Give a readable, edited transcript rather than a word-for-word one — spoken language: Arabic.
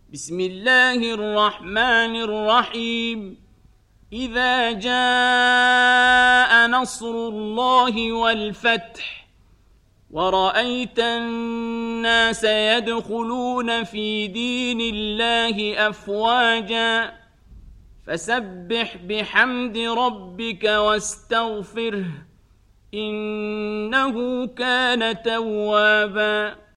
بسم الله الرحمن الرحيم إذا جاء نصر الله والفتح ورأيت الناس يدخلون في دين الله أفواجا فسبح بحمد ربك واستغفره إنه كان توابا